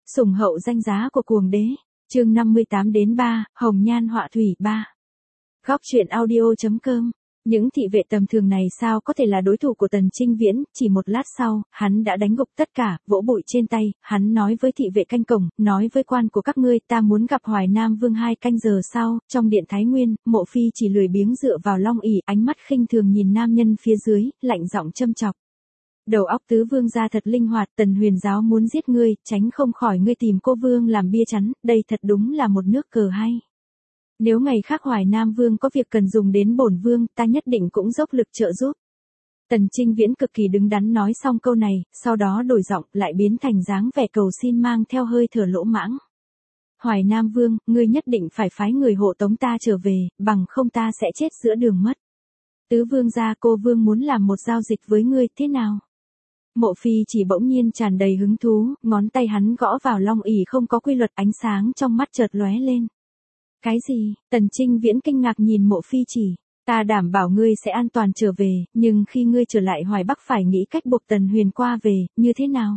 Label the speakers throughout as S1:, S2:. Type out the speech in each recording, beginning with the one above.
S1: Sủng hậu danh giá của cuồng đế. Chương 58-3, Hồng Nhan họa thủy 3. Góc truyện audio.com. Những thị vệ tầm thường này sao có thể là đối thủ của Tần Trinh Viễn, chỉ một lát sau, hắn đã đánh gục tất cả, vỗ bụi trên tay, hắn nói với thị vệ canh cổng, nói với quan của các ngươi, ta muốn gặp Hoài Nam Vương 2 canh giờ sau, trong điện Thái Nguyên, Mộ Phi chỉ lười biếng dựa vào long ỷ, ánh mắt khinh thường nhìn nam nhân phía dưới, lạnh giọng châm chọc. Đầu óc tứ vương gia thật linh hoạt, Tần Huyền giáo muốn giết ngươi, tránh không khỏi ngươi tìm cô vương làm bia chắn, đây thật đúng là một nước cờ hay. Nếu ngày khác Hoài Nam Vương có việc cần dùng đến bổn vương, ta nhất định cũng dốc lực trợ giúp. Tần Trinh Viễn cực kỳ đứng đắn nói xong câu này, sau đó đổi giọng, lại biến thành dáng vẻ cầu xin mang theo hơi thở lỗ mãng. Hoài Nam Vương, ngươi nhất định phải phái người hộ tống ta trở về, bằng không ta sẽ chết giữa đường mất. Tứ vương gia, cô vương muốn làm một giao dịch với ngươi, thế nào? Mộ Phi chỉ bỗng nhiên tràn đầy hứng thú, ngón tay hắn gõ vào long ỷ không có quy luật, ánh sáng trong mắt chợt lóe lên. Cái gì? Tần Trinh Viễn kinh ngạc nhìn Mộ Phi chỉ. Ta đảm bảo ngươi sẽ an toàn trở về, nhưng khi ngươi trở lại Hoài Bắc phải nghĩ cách buộc Tần Huyền qua về, như thế nào?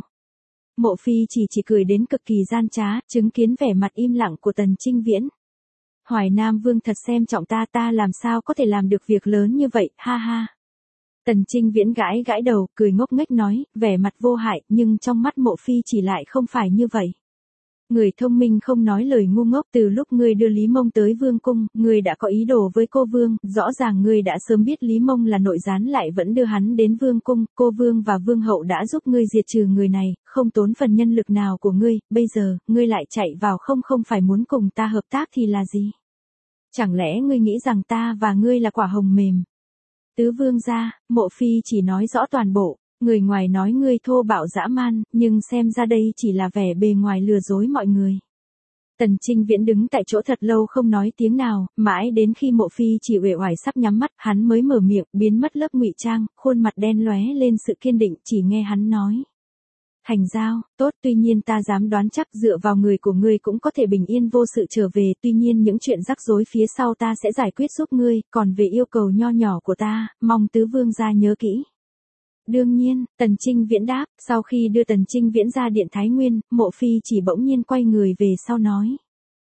S1: Mộ Phi chỉ cười đến cực kỳ gian trá, chứng kiến vẻ mặt im lặng của Tần Trinh Viễn. Hoài Nam Vương thật xem trọng ta làm sao có thể làm được việc lớn như vậy, ha ha. Tần Trinh Viễn gãi đầu, cười ngốc nghếch nói, vẻ mặt vô hại, nhưng trong mắt Mộ Phi chỉ lại không phải như vậy. Người thông minh không nói lời ngu ngốc, từ lúc ngươi đưa Lý Mông tới Vương cung, ngươi đã có ý đồ với cô Vương, rõ ràng ngươi đã sớm biết Lý Mông là nội gián lại vẫn đưa hắn đến Vương cung, cô Vương và Vương hậu đã giúp ngươi diệt trừ người này, không tốn phần nhân lực nào của ngươi, bây giờ, ngươi lại chạy vào không phải muốn cùng ta hợp tác thì là gì? Chẳng lẽ ngươi nghĩ rằng ta và ngươi là quả hồng mềm? Tứ vương gia, Mộ Phi chỉ nói rõ toàn bộ. Người ngoài nói ngươi thô bạo dã man, nhưng xem ra đây chỉ là vẻ bề ngoài lừa dối mọi người. Tần Trinh Viễn đứng tại chỗ thật lâu không nói tiếng nào, mãi đến khi Mộ Phi chỉ uể oải sắp nhắm mắt, hắn mới mở miệng, biến mất lớp ngụy trang, khuôn mặt đen lóe lên sự kiên định, chỉ nghe hắn nói. Thành giao, tốt, tuy nhiên ta dám đoán chắc dựa vào người của ngươi cũng có thể bình yên vô sự trở về, tuy nhiên những chuyện rắc rối phía sau ta sẽ giải quyết giúp ngươi, còn về yêu cầu nho nhỏ của ta, mong tứ vương gia nhớ kỹ. Đương nhiên, Tần Trinh Viễn đáp, sau khi đưa Tần Trinh Viễn ra điện Thái Nguyên, Mộ Phi chỉ bỗng nhiên quay người về sau nói.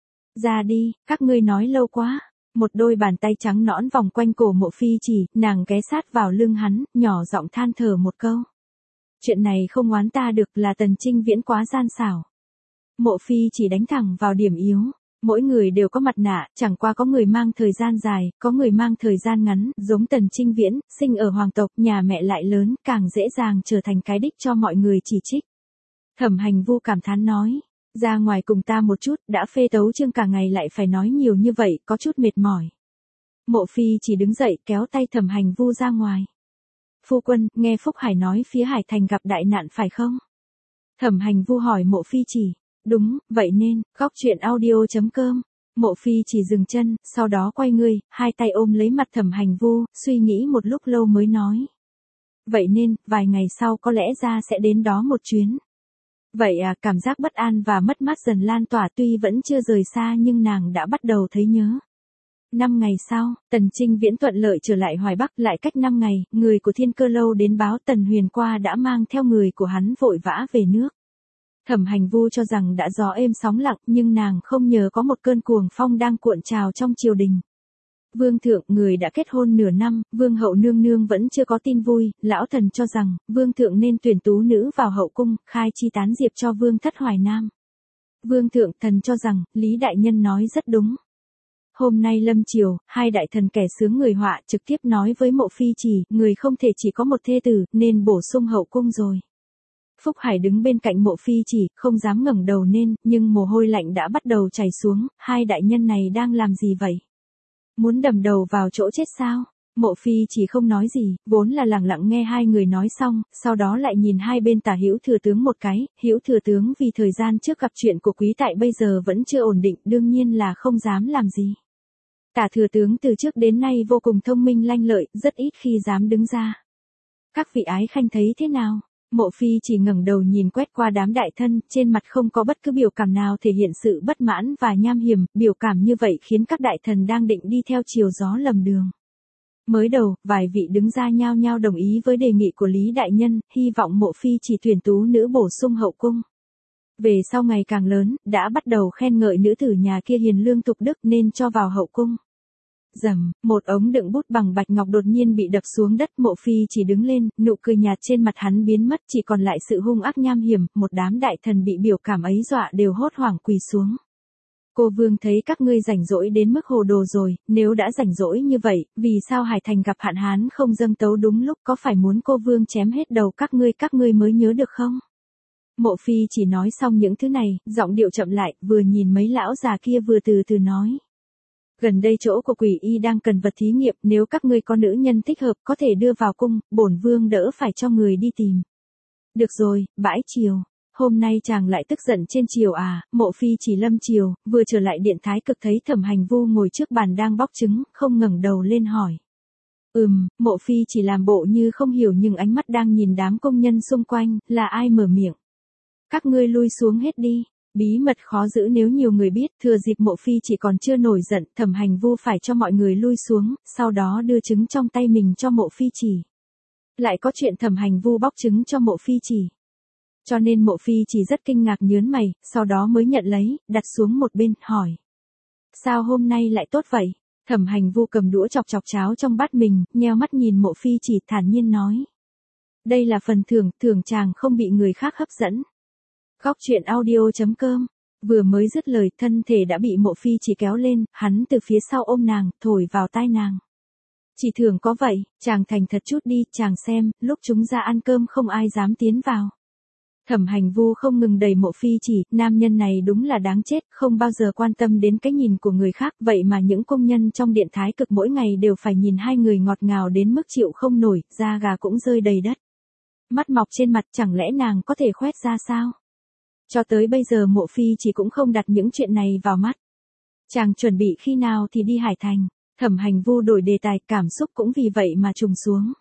S1: Ra đi, các ngươi nói lâu quá. Một đôi bàn tay trắng nõn vòng quanh cổ Mộ Phi chỉ, nàng ghé sát vào lưng hắn, nhỏ giọng than thở một câu. Chuyện này không oán ta được, là Tần Trinh Viễn quá gian xảo. Mộ Phi chỉ đánh thẳng vào điểm yếu. Mỗi người đều có mặt nạ, chẳng qua có người mang thời gian dài, có người mang thời gian ngắn, giống Tần Trinh Viễn, sinh ở hoàng tộc, nhà mẹ lại lớn, càng dễ dàng trở thành cái đích cho mọi người chỉ trích. Thẩm Hành Vu cảm thán nói, ra ngoài cùng ta một chút, đã phê tấu chương cả ngày lại phải nói nhiều như vậy, có chút mệt mỏi. Mộ Phi chỉ đứng dậy kéo tay Thẩm Hành Vu ra ngoài. Phu quân, nghe Phúc Hải nói phía Hải Thành gặp đại nạn phải không? Thẩm Hành Vu hỏi Mộ Phi chỉ. Đúng, vậy nên, góc truyện audio.com. Mộ Phi chỉ dừng chân, sau đó quay người, hai tay ôm lấy mặt Thẩm Hành Vu, suy nghĩ một lúc lâu mới nói. Vậy nên, vài ngày sau có lẽ ra sẽ đến đó một chuyến. Vậy à, cảm giác bất an và mất mát dần lan tỏa, tuy vẫn chưa rời xa nhưng nàng đã bắt đầu thấy nhớ. 5 ngày sau, Tần Trinh Viễn thuận lợi trở lại Hoài Bắc, lại cách 5 ngày, người của Thiên Cơ Lâu đến báo Tần Huyền qua đã mang theo người của hắn vội vã về nước. Thẩm Hành Vu cho rằng đã gió êm sóng lặng, nhưng nàng không ngờ có một cơn cuồng phong đang cuộn trào trong triều đình. Vương thượng, người đã kết hôn nửa năm, Vương hậu nương nương vẫn chưa có tin vui, lão thần cho rằng, Vương thượng nên tuyển tú nữ vào hậu cung, khai chi tán diệp cho Vương thất Hoài Nam. Vương thượng, thần cho rằng, Lý đại nhân nói rất đúng. Hôm nay lâm triều, hai đại thần kẻ sướng người họa trực tiếp nói với Mộ Phi chỉ, người không thể chỉ có một thê tử, nên bổ sung hậu cung rồi. Phúc Hải đứng bên cạnh Mộ Phi chỉ, không dám ngẩng đầu lên, nhưng mồ hôi lạnh đã bắt đầu chảy xuống, hai đại nhân này đang làm gì vậy? Muốn đầm đầu vào chỗ chết sao? Mộ Phi chỉ không nói gì, vốn là lặng lặng nghe hai người nói xong, sau đó lại nhìn hai bên Tả Hữu thừa tướng một cái, Hữu thừa tướng vì thời gian trước gặp chuyện của quý tại bây giờ vẫn chưa ổn định, đương nhiên là không dám làm gì. Tả thừa tướng từ trước đến nay vô cùng thông minh lanh lợi, rất ít khi dám đứng ra. Các vị ái khanh thấy thế nào? Mộ Phi chỉ ngẩng đầu nhìn quét qua đám đại thân, trên mặt không có bất cứ biểu cảm nào thể hiện sự bất mãn và nham hiểm, biểu cảm như vậy khiến các đại thần đang định đi theo chiều gió lầm đường. Mới đầu, vài vị đứng ra nhao nhao đồng ý với đề nghị của Lý đại nhân, hy vọng Mộ Phi chỉ tuyển tú nữ bổ sung hậu cung. Về sau ngày càng lớn, đã bắt đầu khen ngợi nữ tử nhà kia hiền lương tục đức nên cho vào hậu cung. Rầm, một ống đựng bút bằng bạch ngọc đột nhiên bị đập xuống đất, Mộ Phi chỉ đứng lên, nụ cười nhạt trên mặt hắn biến mất, chỉ còn lại sự hung ác nham hiểm, một đám đại thần bị biểu cảm ấy dọa đều hốt hoảng quỳ xuống. Cô vương thấy các ngươi rảnh rỗi đến mức hồ đồ rồi, nếu đã rảnh rỗi như vậy, vì sao Hải Thành gặp hạn hán không dâng tấu đúng lúc, có phải muốn cô vương chém hết đầu các ngươi mới nhớ được không? Mộ Phi chỉ nói xong những thứ này, giọng điệu chậm lại, vừa nhìn mấy lão già kia vừa từ từ nói. Gần đây chỗ của quỷ y đang cần vật thí nghiệm, nếu các ngươi có nữ nhân thích hợp có thể đưa vào cung, bổn vương đỡ phải cho người đi tìm. Được rồi, bãi triều. Hôm nay chàng lại tức giận trên triều à? Mộ Phi chỉ lâm triều, vừa trở lại điện thái cực thấy Thẩm Hành Vu ngồi trước bàn đang bóc trứng, không ngẩng đầu lên hỏi. Mộ Phi chỉ làm bộ như không hiểu nhưng ánh mắt đang nhìn đám công nhân xung quanh, là ai mở miệng. Các ngươi lui xuống hết đi. Bí mật khó giữ nếu nhiều người biết, thừa dịp Mộ Phi chỉ còn chưa nổi giận, Thẩm Hành Vu phải cho mọi người lui xuống, sau đó đưa trứng trong tay mình cho Mộ Phi chỉ. Lại có chuyện Thẩm Hành Vu bóc trứng cho Mộ Phi chỉ. Cho nên Mộ Phi chỉ rất kinh ngạc nhớn mày, sau đó mới nhận lấy, đặt xuống một bên, hỏi. Sao hôm nay lại tốt vậy? Thẩm Hành Vu cầm đũa chọc chọc cháo trong bát mình, nheo mắt nhìn Mộ Phi chỉ thản nhiên nói. Đây là phần thưởng chàng không bị người khác hấp dẫn. Góc truyện audio.com. Vừa mới dứt lời, thân thể đã bị Mộ Phi chỉ kéo lên, hắn từ phía sau ôm nàng, thổi vào tai nàng. Chỉ thường có vậy, chàng thành thật chút đi, chàng xem, lúc chúng ra ăn cơm không ai dám tiến vào. Thẩm Hành Vu không ngừng đẩy Mộ Phi chỉ, nam nhân này đúng là đáng chết, không bao giờ quan tâm đến cái nhìn của người khác, vậy mà những công nhân trong điện thái cực mỗi ngày đều phải nhìn hai người ngọt ngào đến mức chịu không nổi, da gà cũng rơi đầy đất. Mắt mọc trên mặt, chẳng lẽ nàng có thể khoét ra sao? Cho tới bây giờ Mộ Phi chỉ cũng không đặt những chuyện này vào mắt. Chàng chuẩn bị khi nào thì đi Hải Thành? Thẩm Hành Vu đổi đề tài, cảm xúc cũng vì vậy mà trùng xuống.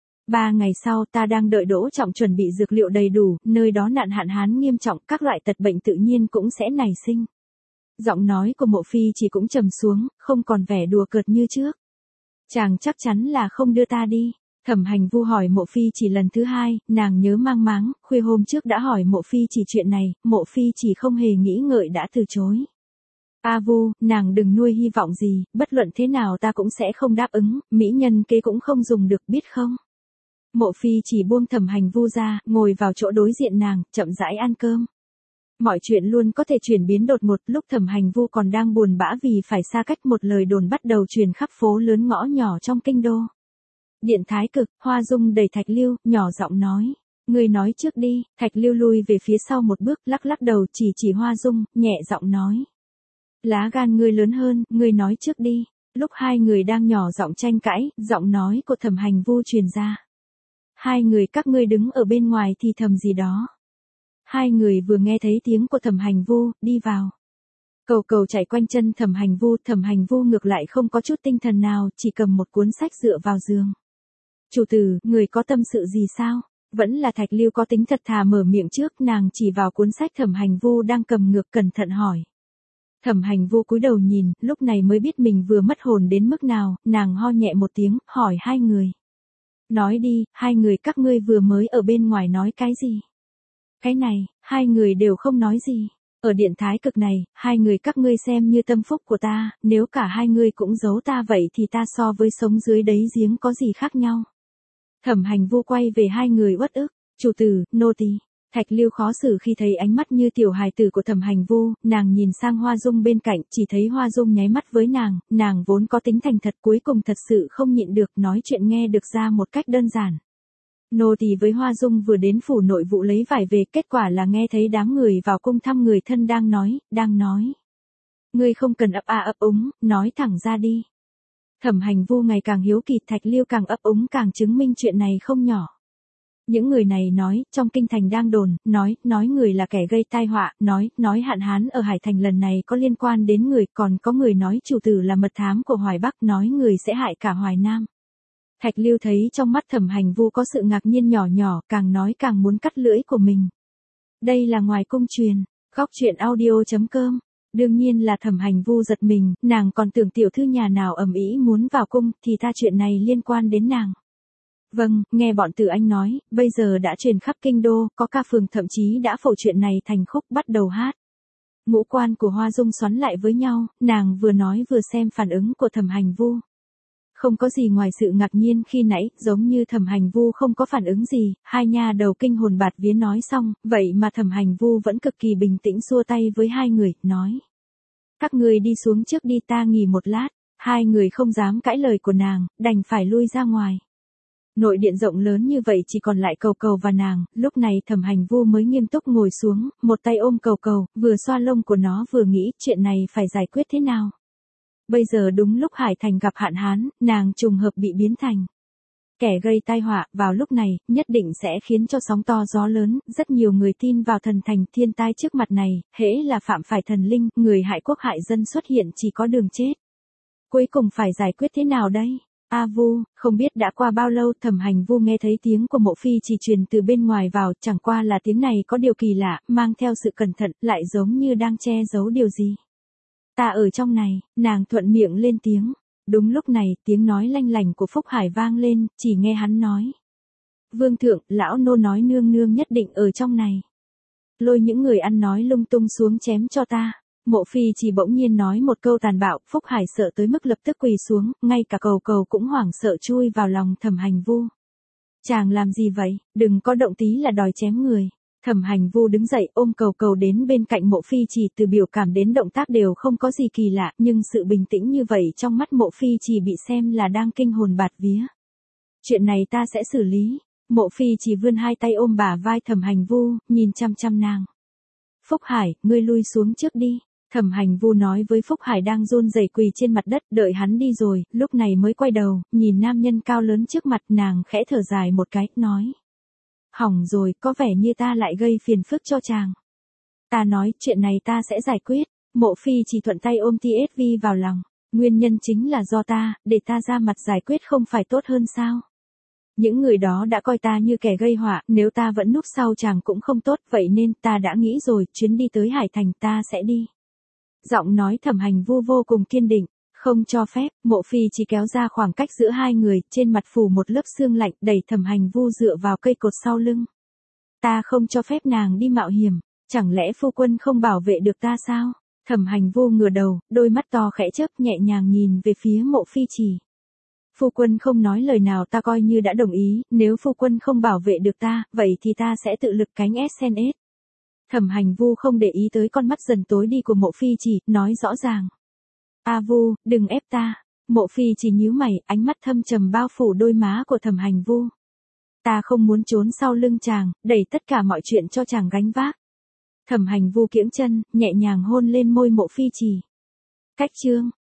S1: 3 ngày sau ta đang đợi Đỗ Trọng chuẩn bị dược liệu đầy đủ, nơi đó nạn hạn hán nghiêm trọng, các loại tật bệnh tự nhiên cũng sẽ nảy sinh. Giọng nói của Mộ Phi chỉ cũng trầm xuống, không còn vẻ đùa cợt như trước. Chàng chắc chắn là không đưa ta đi. Thẩm Hành Vu hỏi Mộ Phi chỉ lần thứ 2, nàng nhớ mang máng, khuya hôm trước đã hỏi Mộ Phi chỉ chuyện này, Mộ Phi chỉ không hề nghĩ ngợi đã từ chối. A Vu, nàng đừng nuôi hy vọng gì, bất luận thế nào ta cũng sẽ không đáp ứng, mỹ nhân kế cũng không dùng được biết không. Mộ Phi chỉ buông Thẩm Hành Vu ra, ngồi vào chỗ đối diện nàng, chậm rãi ăn cơm. Mọi chuyện luôn có thể chuyển biến đột ngột, lúc Thẩm Hành Vu còn đang buồn bã vì phải xa cách, một lời đồn bắt đầu truyền khắp phố lớn ngõ nhỏ trong kinh đô. Điện thái cực, Hoa Dung đẩy Thạch Lưu, nhỏ giọng nói. Ngươi nói trước đi. Thạch Lưu lui về phía sau một bước, lắc lắc đầu chỉ Hoa Dung, nhẹ giọng nói. Lá gan ngươi lớn hơn, ngươi nói trước đi. Lúc hai người đang nhỏ giọng tranh cãi, giọng nói của Thẩm Hành Vu truyền ra. Hai người các ngươi đứng ở bên ngoài thì thầm gì đó. Hai người vừa nghe thấy tiếng của Thẩm Hành Vu, đi vào. Cầu cầu chạy quanh chân Thẩm Hành Vu ngược lại không có chút tinh thần nào, chỉ cầm một cuốn sách dựa vào giường. Chủ tử, người có tâm sự gì sao? Vẫn là Thạch Lưu có tính thật thà mở miệng trước, nàng chỉ vào cuốn sách Thẩm Hành Vu đang cầm ngược cẩn thận hỏi. Thẩm Hành Vu cúi đầu nhìn, lúc này mới biết mình vừa mất hồn đến mức nào, nàng ho nhẹ một tiếng, hỏi hai người. Nói đi, hai người các ngươi vừa mới ở bên ngoài nói cái gì? Cái này, hai người đều không nói gì. Ở điện thái cực này, hai người các ngươi xem như tâm phúc của ta, nếu cả hai người cũng giấu ta vậy thì ta so với sống dưới đáy giếng có gì khác nhau. Thẩm Hành Vu quay về hai người uất ức, chủ tử, nô tỳ. Thạch Lưu khó xử khi thấy ánh mắt như tiểu hài tử của Thẩm Hành Vu, nàng nhìn sang Hoa Dung bên cạnh, chỉ thấy Hoa Dung nháy mắt với nàng vốn có tính thành thật cuối cùng thật sự không nhịn được, nói chuyện nghe được ra một cách đơn giản. Nô tỳ với Hoa Dung vừa đến phủ nội vụ lấy vải về, kết quả là nghe thấy đám người vào cung thăm người thân đang nói. Ngươi không cần ấp úng, nói thẳng ra đi. Thẩm Hành Vu ngày càng hiếu kỳ, Thạch Lưu càng ấp úng càng chứng minh chuyện này không nhỏ. Những người này nói, trong kinh thành đang đồn, nói người là kẻ gây tai họa, nói hạn hán ở Hải Thành lần này có liên quan đến người, còn có người nói chủ tử là mật thám của Hoài Bắc, nói người sẽ hại cả Hoài Nam. Thạch Lưu thấy trong mắt Thẩm Hành Vu có sự ngạc nhiên nhỏ, càng nói càng muốn cắt lưỡi của mình. Đây là ngoài cung truyền, góc truyện audio.com. Đương nhiên là Thẩm Hành Vu giật mình, nàng còn tưởng tiểu thư nhà nào ầm ĩ muốn vào cung, thì ta chuyện này liên quan đến nàng. Vâng, nghe bọn Từ Anh nói, bây giờ đã truyền khắp kinh đô, có ca phường thậm chí đã phổ chuyện này thành khúc bắt đầu hát. Ngũ quan của Hoa Dung xoắn lại với nhau, nàng vừa nói vừa xem phản ứng của Thẩm Hành Vu. Không có gì ngoài sự ngạc nhiên khi nãy, giống như Thẩm Hành Vu không có phản ứng gì, hai nha đầu kinh hồn bạt vía nói xong, vậy mà Thẩm Hành Vu vẫn cực kỳ bình tĩnh xua tay với hai người, nói. Các người đi xuống trước đi, ta nghỉ một lát. Hai người không dám cãi lời của nàng, đành phải lui ra ngoài. Nội điện rộng lớn như vậy chỉ còn lại Cầu Cầu và nàng, lúc này Thẩm Hành Vu mới nghiêm túc ngồi xuống, một tay ôm Cầu Cầu, vừa xoa lông của nó vừa nghĩ chuyện này phải giải quyết thế nào. Bây giờ đúng lúc Hải Thành gặp hạn hán, nàng trùng hợp bị biến thành kẻ gây tai họa, vào lúc này, nhất định sẽ khiến cho sóng to gió lớn, rất nhiều người tin vào thần thành thiên tai trước mặt này, hễ là phạm phải thần linh, người hại quốc hại dân xuất hiện chỉ có đường chết. Cuối cùng phải giải quyết thế nào đây? A Vu, không biết đã qua bao lâu Thẩm Hành Vu nghe thấy tiếng của Mộ Phi chỉ truyền từ bên ngoài vào, chẳng qua là tiếng này có điều kỳ lạ, mang theo sự cẩn thận, lại giống như đang che giấu điều gì. Ta ở trong này, nàng thuận miệng lên tiếng. Đúng lúc này, tiếng nói lanh lành của Phúc Hải vang lên, chỉ nghe hắn nói. Vương thượng, lão nô nói nương nương nhất định ở trong này. Lôi những người ăn nói lung tung xuống chém cho ta. Mộ Phi chỉ bỗng nhiên nói một câu tàn bạo, Phúc Hải sợ tới mức lập tức quỳ xuống, ngay cả Cầu Cầu cũng hoảng sợ chui vào lòng Thẩm Hành Vu. Chàng làm gì vậy, đừng có động tí là đòi chém người. Thẩm Hành Vu đứng dậy ôm Cầu Cầu đến bên cạnh Mộ Phi chỉ, từ biểu cảm đến động tác đều không có gì kỳ lạ, nhưng sự bình tĩnh như vậy trong mắt Mộ Phi chỉ bị xem là đang kinh hồn bạt vía. Chuyện này ta sẽ xử lý. Mộ Phi chỉ vươn hai tay ôm bả vai Thẩm Hành Vu, nhìn chăm chăm nàng. Phúc Hải, ngươi lui xuống trước đi. Thẩm Hành Vu nói với Phúc Hải đang run rẩy quỳ trên mặt đất, đợi hắn đi rồi, lúc này mới quay đầu, nhìn nam nhân cao lớn trước mặt, nàng khẽ thở dài một cái, nói. Hỏng rồi, có vẻ như ta lại gây phiền phức cho chàng. Ta nói, chuyện này ta sẽ giải quyết. Mộ Phi chỉ thuận tay ôm TSV vào lòng. Nguyên nhân chính là do ta, để ta ra mặt giải quyết không phải tốt hơn sao? Những người đó đã coi ta như kẻ gây họa, nếu ta vẫn núp sau chàng cũng không tốt, vậy nên ta đã nghĩ rồi, chuyến đi tới Hải Thành ta sẽ đi. Giọng nói Thẩm Hành Vu vô cùng kiên định, không cho phép. Mộ Phi chỉ kéo ra khoảng cách giữa hai người, trên mặt phủ một lớp sương lạnh, đẩy Thẩm Hành Vu dựa vào cây cột sau lưng. Ta không cho phép nàng đi mạo hiểm, chẳng lẽ phu quân không bảo vệ được ta sao? Thẩm Hành Vu ngửa đầu, đôi mắt to khẽ chớp, nhẹ nhàng nhìn về phía Mộ Phi chỉ. Phu quân không nói lời nào ta coi như đã đồng ý, nếu phu quân không bảo vệ được ta, vậy thì ta sẽ tự lực cánh SNS. Thẩm Hành Vu không để ý tới con mắt dần tối đi của Mộ Phi chỉ, nói rõ ràng. A Vu, đừng ép ta. Mộ Phi chỉ nhíu mày, ánh mắt thâm trầm bao phủ đôi má của Thẩm Hành Vu. Ta không muốn trốn sau lưng chàng, đẩy tất cả mọi chuyện cho chàng gánh vác. Thẩm Hành Vu kiễng chân, nhẹ nhàng hôn lên môi Mộ Phi chỉ. Cách chương.